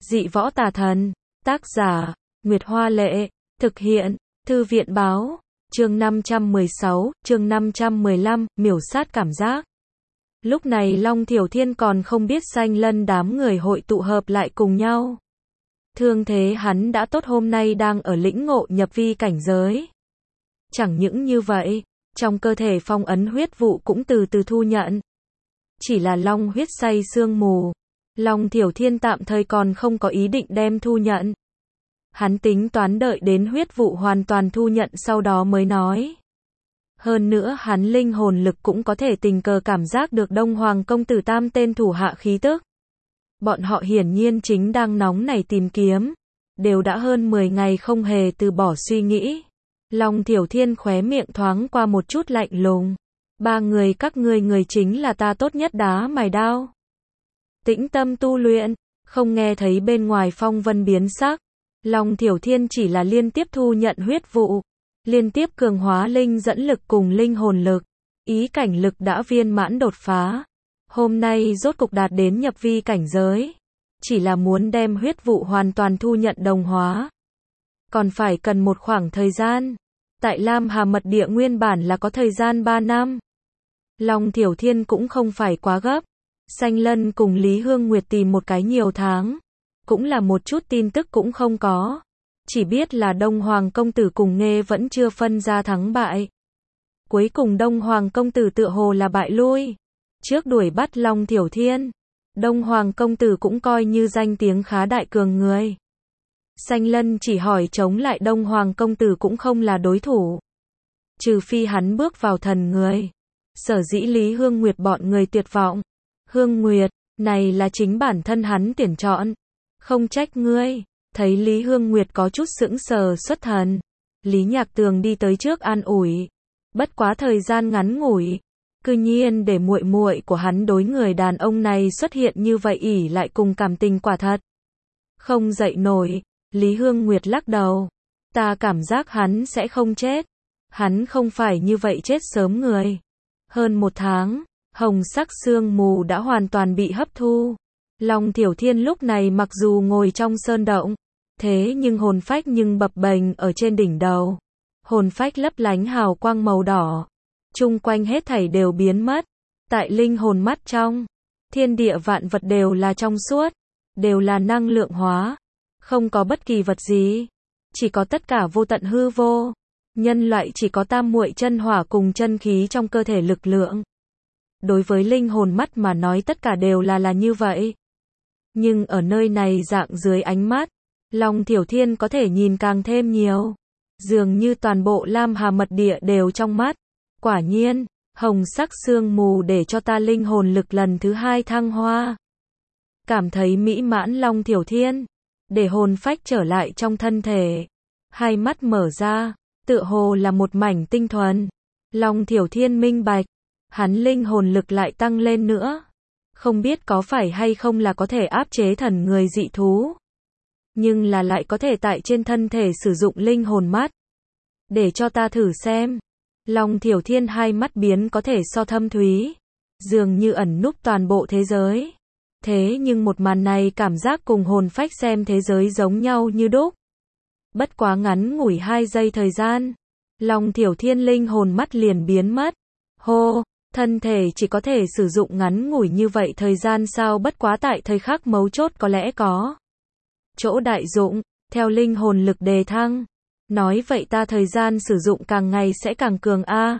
Dị võ tà thần. Tác giả, Nguyệt Hoa Lệ. Thực hiện, Thư viện Báo. Chương 516, chương 515, miểu sát cảm giác. Lúc này Long Thiểu Thiên còn không biết Xanh Lân đám người hội tụ hợp lại cùng nhau. Thương thế hắn đã tốt, hôm nay đang ở lĩnh ngộ nhập vi cảnh giới. Chẳng những như vậy, trong cơ thể phong ấn huyết vụ cũng từ từ thu nhận. Chỉ là long huyết say sương mù. Long Thiểu Thiên tạm thời còn không có ý định đem thu nhận. Hắn tính toán đợi đến huyết vụ hoàn toàn thu nhận sau đó mới nói. Hơn nữa hắn linh hồn lực cũng có thể tình cờ cảm giác được Đông Hoàng công tử tam tên thủ hạ khí tức. Bọn họ hiển nhiên chính đang nóng nảy tìm kiếm. Đều đã hơn 10 ngày không hề từ bỏ suy nghĩ. Long Thiểu Thiên khóe miệng thoáng qua một chút lạnh lùng. Ba người các ngươi, người chính là ta tốt nhất đá mài đao. Tĩnh tâm tu luyện, không nghe thấy bên ngoài phong vân biến sắc. Long Thiểu Thiên chỉ là liên tiếp thu nhận huyết vụ, liên tiếp cường hóa linh dẫn lực cùng linh hồn lực, ý cảnh lực đã viên mãn đột phá. Hôm nay rốt cục đạt đến nhập vi cảnh giới, chỉ là muốn đem huyết vụ hoàn toàn thu nhận đồng hóa. Còn phải cần một khoảng thời gian. Tại Lam Hà mật địa nguyên bản là có thời gian 3 năm. Long Thiểu Thiên cũng không phải quá gấp. Xanh Lân cùng Lý Hương Nguyệt tìm một cái nhiều tháng. Cũng là một chút tin tức cũng không có. Chỉ biết là Đông Hoàng công tử cùng Nghê vẫn chưa phân ra thắng bại. Cuối cùng Đông Hoàng công tử tựa hồ là bại lui. Trước đuổi bắt Long Thiểu Thiên, Đông Hoàng công tử cũng coi như danh tiếng khá đại cường người. Xanh Lân chỉ hỏi chống lại Đông Hoàng công tử cũng không là đối thủ. Trừ phi hắn bước vào thần người. Sở dĩ Lý Hương Nguyệt bọn người tuyệt vọng. Hương Nguyệt, này là chính bản thân hắn tuyển chọn. Không trách ngươi. Thấy Lý Hương Nguyệt có chút sững sờ xuất thần. Lý Nhạc Tường đi tới trước an ủi. Bất quá thời gian ngắn ngủi. Cư nhiên để muội muội của hắn đối người đàn ông này xuất hiện như vậy, ỷ lại cùng cảm tình quả thật không dậy nổi. Lý Hương Nguyệt lắc đầu. Ta cảm giác hắn sẽ không chết. Hắn không phải như vậy chết sớm người. Hơn 1 tháng, hồng sắc sương mù đã hoàn toàn bị hấp thu. Long Thiểu Thiên lúc này mặc dù ngồi trong sơn động, thế nhưng hồn phách nhưng bập bềnh ở trên đỉnh đầu. Hồn phách lấp lánh hào quang màu đỏ. Chung quanh hết thảy đều biến mất. Tại linh hồn mắt trong, thiên địa vạn vật đều là trong suốt, đều là năng lượng hóa. Không có bất kỳ vật gì, chỉ có tất cả vô tận hư vô. Nhân loại chỉ có tam muội chân hỏa cùng chân khí trong cơ thể lực lượng. Đối với linh hồn mắt mà nói tất cả đều là như vậy. Nhưng ở nơi này dạng dưới ánh mắt, Long Thiểu Thiên có thể nhìn càng thêm nhiều. Dường như toàn bộ Lam Hà mật địa đều trong mắt. Quả nhiên, hồng sắc sương mù để cho ta linh hồn lực lần thứ 2 thăng hoa. Cảm thấy mỹ mãn Long Thiểu Thiên, để hồn phách trở lại trong thân thể. Hai mắt mở ra, tựa hồ là một mảnh tinh thuần. Long Thiểu Thiên minh bạch, hắn linh hồn lực lại tăng lên nữa. Không biết có phải hay không là có thể áp chế thần người dị thú. Nhưng là lại có thể tại trên thân thể sử dụng linh hồn mắt. Để cho ta thử xem. Long Thiểu Thiên hai mắt biến có thể so thâm thúy. Dường như ẩn núp toàn bộ thế giới. Thế nhưng một màn này cảm giác cùng hồn phách xem thế giới giống nhau như đúc. Bất quá ngắn ngủi 2 giây thời gian. Long Thiểu Thiên linh hồn mắt liền biến mất. Hô, thân thể chỉ có thể sử dụng ngắn ngủi như vậy thời gian sao, bất quá tại thời khắc mấu chốt có lẽ có chỗ đại dụng, theo linh hồn lực đề thăng. Nói vậy ta thời gian sử dụng càng ngày sẽ càng cường a.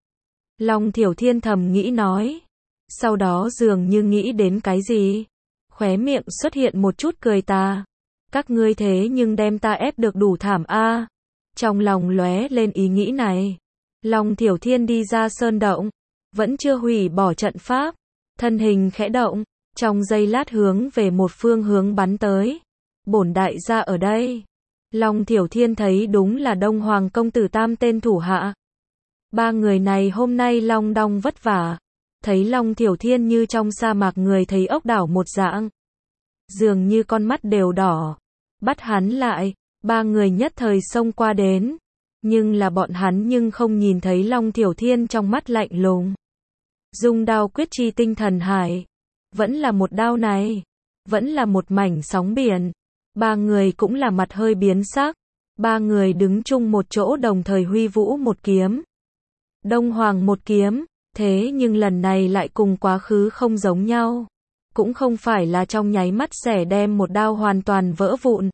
Long Thiểu Thiên thầm nghĩ nói. Sau đó dường như nghĩ đến cái gì. Khóe miệng xuất hiện một chút cười tà. Các ngươi thế nhưng đem ta ép được đủ thảm a. Trong lòng lóe lên ý nghĩ này. Long Thiểu Thiên đi ra sơn động. Vẫn chưa hủy bỏ trận pháp. Thân hình khẽ động. Trong giây lát hướng về một phương hướng bắn tới. Bổn đại gia ở đây. Long Thiểu Thiên thấy đúng là Đông Hoàng công tử tam tên thủ hạ. 3 người này hôm nay long đong vất vả. Thấy Long Thiểu Thiên như trong sa mạc người thấy ốc đảo một dạng. Dường như con mắt đều đỏ. Bắt hắn lại, 3 người nhất thời xông qua đến. Nhưng là bọn hắn nhưng không nhìn thấy Long Thiểu Thiên trong mắt lạnh lùng. Dung đao quyết chi tinh thần hải. Vẫn là một đao này. vẫn là một mảnh sóng biển. Ba người cũng là mặt hơi biến sắc. Ba người đứng chung một chỗ đồng thời huy vũ một kiếm. Đông Hoàng một kiếm, thế nhưng lần này lại cùng quá khứ không giống nhau. Cũng không phải là trong nháy mắt xẻ đem một đao hoàn toàn vỡ vụn,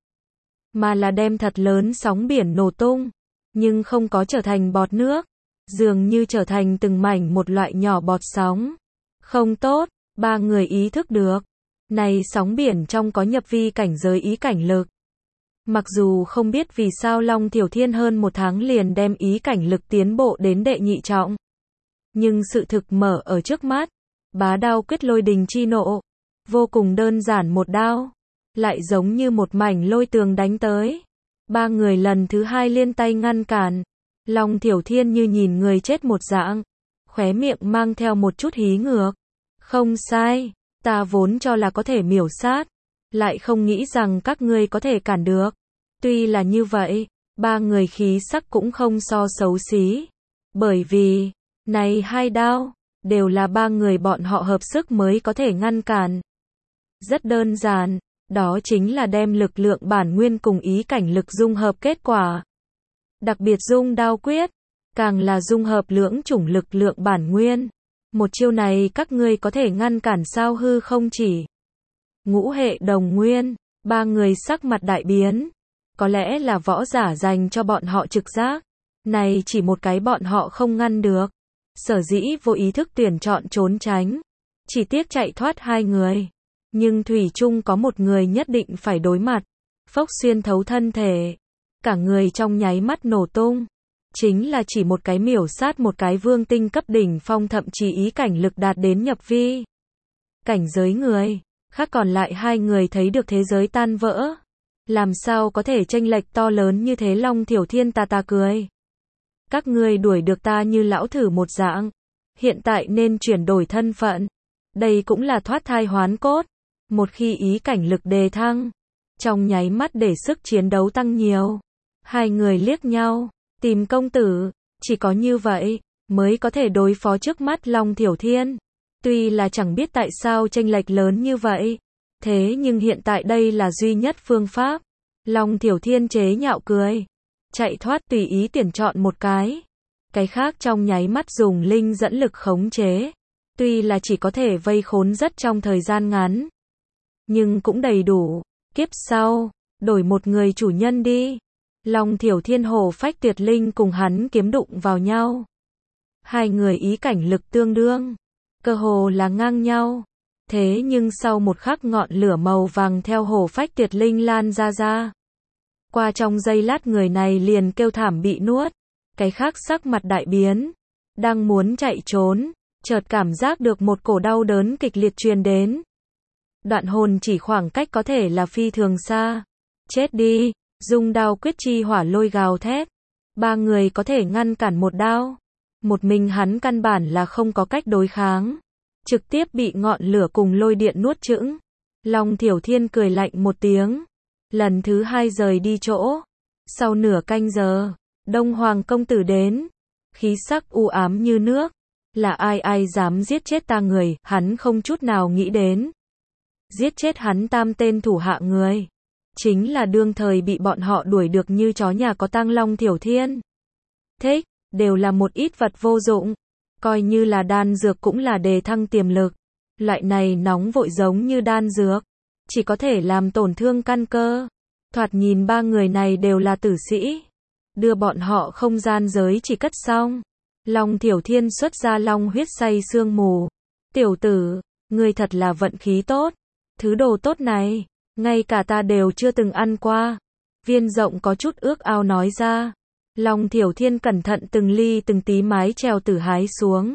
mà là đem thật lớn sóng biển nổ tung, nhưng không có trở thành bọt nước, dường như trở thành từng mảnh một loại nhỏ bọt sóng. Không tốt, ba người ý thức được, này sóng biển trong có nhập vi cảnh giới ý cảnh lực. Mặc dù không biết vì sao Long Thiểu Thiên hơn một tháng liền đem ý cảnh lực tiến bộ đến đệ nhị trọng, nhưng sự thực mở ở trước mắt, bá đao quyết lôi đình chi nộ, vô cùng đơn giản một đao, lại giống như một mảnh lôi tường đánh tới. Ba người lần thứ hai liên tay ngăn cản. Long Thiểu Thiên như nhìn người chết một dạng, khóe miệng mang theo một chút hí ngược. Không sai, ta vốn cho là có thể miểu sát, lại không nghĩ rằng các ngươi có thể cản được. Tuy là như vậy, ba người khí sắc cũng không so xấu xí, bởi vì này hai đao đều là ba người bọn họ hợp sức mới có thể ngăn cản. Rất đơn giản, đó chính là đem lực lượng bản nguyên cùng ý cảnh lực dung hợp kết quả. Đặc biệt dung đao quyết, càng là dung hợp lưỡng chủng lực lượng bản nguyên. Một chiêu này các ngươi có thể ngăn cản sao hư không chỉ. Ngũ hệ đồng nguyên, ba người sắc mặt đại biến. Có lẽ là võ giả dành cho bọn họ trực giác. Này chỉ một cái bọn họ không ngăn được. Sở dĩ vô ý thức tuyển chọn trốn tránh. Chỉ tiếc chạy thoát hai người. Nhưng thủy chung có một người nhất định phải đối mặt. Phốc xuyên thấu thân thể. Cả người trong nháy mắt nổ tung. Chính là chỉ một cái miểu sát một cái vương tinh cấp đỉnh phong, thậm chí ý cảnh lực đạt đến nhập vi cảnh giới người. Khác còn lại hai người thấy được thế giới tan vỡ. Làm sao có thể chênh lệch to lớn như thế? Long Thiểu Thiên ta cười. Các ngươi đuổi được ta như lão thử một dạng. Hiện tại nên chuyển đổi thân phận. Đây cũng là thoát thai hoán cốt. Một khi ý cảnh lực đề thăng, trong nháy mắt để sức chiến đấu tăng nhiều. Hai người liếc nhau, tìm công tử, chỉ có như vậy mới có thể đối phó trước mắt Long Thiểu Thiên. Tuy là chẳng biết tại sao chênh lệch lớn như vậy, thế nhưng hiện tại đây là duy nhất phương pháp. Long Thiểu Thiên chế nhạo cười, chạy thoát tùy ý tuyển chọn một cái khác trong nháy mắt dùng linh dẫn lực khống chế. Tuy là chỉ có thể vây khốn rất trong thời gian ngắn, nhưng cũng đầy đủ. Kiếp sau, đổi một người chủ nhân đi. Long Thiểu Thiên hổ phách tuyệt linh cùng hắn kiếm đụng vào nhau. Hai người ý cảnh lực tương đương, cơ hồ là ngang nhau. Thế nhưng sau một khắc ngọn lửa màu vàng theo hổ phách tuyệt linh lan ra. Qua trong giây lát người này liền kêu thảm bị nuốt. Cái khác sắc mặt đại biến, đang muốn chạy trốn, chợt cảm giác được một cổ đau đớn kịch liệt truyền đến. Đoạn hồn chỉ khoảng cách có thể là phi thường xa. Chết đi, dung đao quyết chi hỏa lôi gào thét. Ba người có thể ngăn cản một đao. Một mình hắn căn bản là không có cách đối kháng. Trực tiếp bị ngọn lửa cùng lôi điện nuốt chửng. Long Thiểu Thiên cười lạnh một tiếng. Lần thứ hai rời đi chỗ. Sau nửa canh giờ, Đông Hoàng công tử đến. Khí sắc u ám như nước. Là ai dám giết chết ta người, hắn không chút nào nghĩ đến. Giết chết hắn tam tên thủ hạ người. Chính là đương thời bị bọn họ đuổi được như chó nhà có tang Long Thiểu Thiên. Thích, đều là một ít vật vô dụng. Coi như là đan dược cũng là đề thăng tiềm lực. Loại này nóng vội giống như đan dược, chỉ có thể làm tổn thương căn cơ. Thoạt nhìn ba người này đều là tử sĩ. Đưa bọn họ không gian giới chỉ cất xong. Long Thiểu Thiên xuất ra long huyết say sương mù. Tiểu tử, ngươi thật là vận khí tốt. Thứ đồ tốt này, ngay cả ta đều chưa từng ăn qua. Viên Rộng có chút ước ao nói ra. Long Thiểu Thiên cẩn thận từng ly từng tí mái trèo tử hái xuống.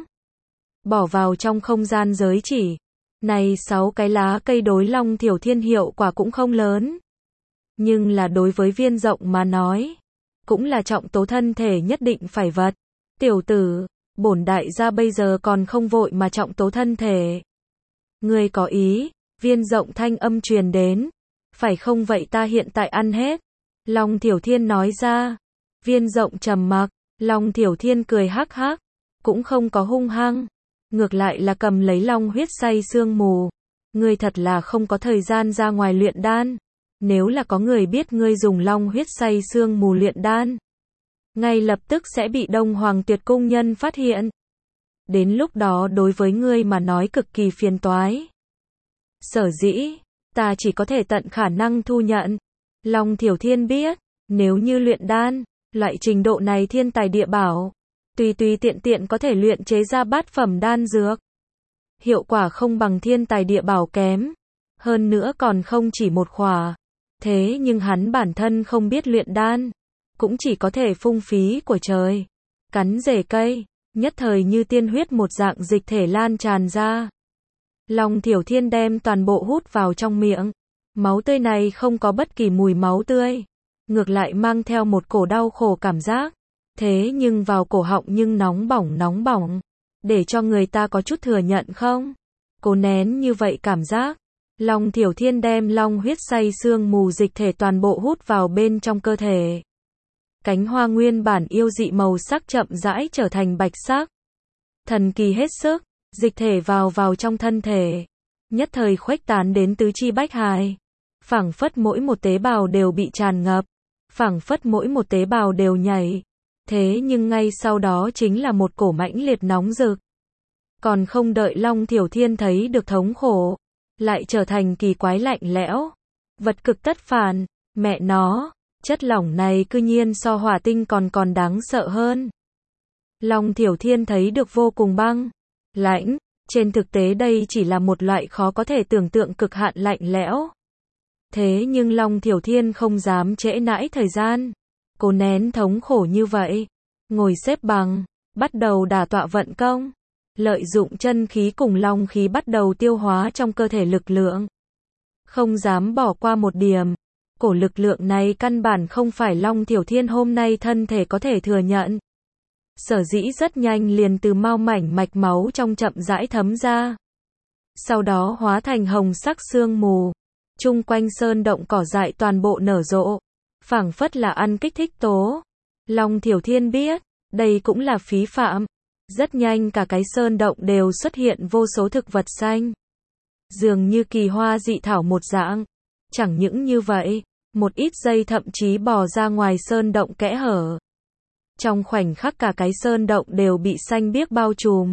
Bỏ vào trong không gian giới chỉ. Này 6 cái lá cây đối Long Thiểu Thiên hiệu quả cũng không lớn. Nhưng là đối với Viên Rộng mà nói, cũng là trọng tố thân thể nhất định phải vật. Tiểu tử, bổn đại gia bây giờ còn không vội mà trọng tố thân thể. Ngươi có ý? Viên Rộng thanh âm truyền đến. Phải không vậy ta hiện tại ăn hết. Long Thiểu Thiên nói ra. Viên Rộng trầm mặc. Long Thiểu Thiên cười hắc hắc. Cũng không có hung hăng. Ngược lại là cầm lấy long huyết say sương mù. ngươi thật là không có thời gian ra ngoài luyện đan. Nếu là có người biết ngươi dùng long huyết xay xương mù luyện đan, ngay lập tức sẽ bị Đông Hoàng Tuyệt Cung nhân phát hiện. Đến lúc đó đối với ngươi mà nói cực kỳ phiền toái. Sở dĩ, ta chỉ có thể tận khả năng thu nhận. Long Thiểu Thiên biết, nếu như luyện đan, loại trình độ này thiên tài địa bảo, tùy tùy tiện tiện có thể luyện chế ra bát phẩm đan dược. Hiệu quả không bằng thiên tài địa bảo kém, hơn nữa còn không chỉ một khỏa. Thế nhưng hắn bản thân không biết luyện đan, cũng chỉ có thể phung phí của trời, cắn rễ cây, nhất thời như tiên huyết một dạng dịch thể lan tràn ra. Long Thiểu Thiên đem toàn bộ hút vào trong miệng, máu tươi này không có bất kỳ mùi máu tươi, ngược lại mang theo một cổ đau khổ cảm giác, thế nhưng vào cổ họng nhưng nóng bỏng, để cho người ta có chút thừa nhận không? Cố nén như vậy cảm giác, Long Thiểu Thiên đem long huyết xay xương mù dịch thể toàn bộ hút vào bên trong cơ thể. Cánh hoa nguyên bản yêu dị màu sắc chậm rãi trở thành bạch sắc. Thần kỳ hết sức, dịch thể vào trong thân thể, nhất thời khuếch tán đến tứ chi bách hài. Phảng phất mỗi một tế bào đều bị tràn ngập, phảng phất mỗi một tế bào đều nhảy. Thế nhưng ngay sau đó chính là một cổ mãnh liệt nóng rực. Còn không đợi Long Thiểu Thiên thấy được thống khổ, lại trở thành kỳ quái lạnh lẽo. Vật cực tất phản, mẹ nó, chất lỏng này cư nhiên so hỏa tinh còn đáng sợ hơn. Long Thiểu Thiên thấy được vô cùng băng, lạnh, trên thực tế đây chỉ là một loại khó có thể tưởng tượng cực hạn lạnh lẽo. Thế nhưng Long Thiểu Thiên không dám trễ nãi thời gian, cố nén thống khổ như vậy, ngồi xếp bằng, bắt đầu đả tọa vận công, lợi dụng chân khí cùng long khí bắt đầu tiêu hóa trong cơ thể lực lượng. Không dám bỏ qua một điểm, cổ lực lượng này căn bản không phải Long Thiểu Thiên hôm nay thân thể có thể thừa nhận. Sở dĩ rất nhanh liền từ mao mảnh mạch máu trong chậm rãi thấm ra. Sau đó hóa thành hồng sắc sương mù. Chung quanh sơn động cỏ dại toàn bộ nở rộ. Phảng phất là ăn kích thích tố. Long Thiểu Thiên biết, đây cũng là phí phạm. Rất nhanh cả cái sơn động đều xuất hiện vô số thực vật xanh. Dường như kỳ hoa dị thảo một dạng. Chẳng những như vậy, một ít dây thậm chí bò ra ngoài sơn động kẽ hở. Trong khoảnh khắc cả cái sơn động đều bị xanh biếc bao trùm.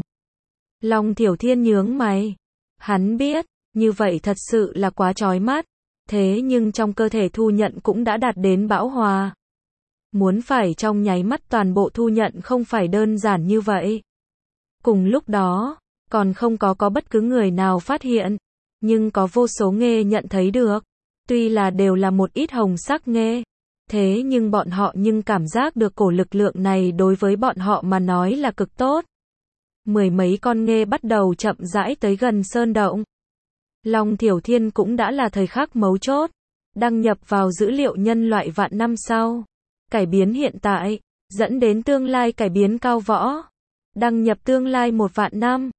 Long Thiểu Thiên nhướng mày. Hắn biết, như vậy thật sự là quá chói mắt. Thế nhưng trong cơ thể thu nhận cũng đã đạt đến bão hòa. Muốn phải trong nháy mắt toàn bộ thu nhận không phải đơn giản như vậy. Cùng lúc đó, còn không có bất cứ người nào phát hiện. Nhưng có vô số nghê nhận thấy được. Tuy là đều là một ít hồng sắc nghê. Thế nhưng bọn họ nhưng cảm giác được cổ lực lượng này đối với bọn họ mà nói là cực tốt. Mười mấy con nghê bắt đầu chậm rãi tới gần sơn động. Long Thiểu Thiên cũng đã là thời khắc mấu chốt. Đăng nhập vào dữ liệu nhân loại vạn năm sau. Cải biến hiện tại, dẫn đến tương lai cải biến cao võ. Đăng nhập tương lai 1 vạn năm.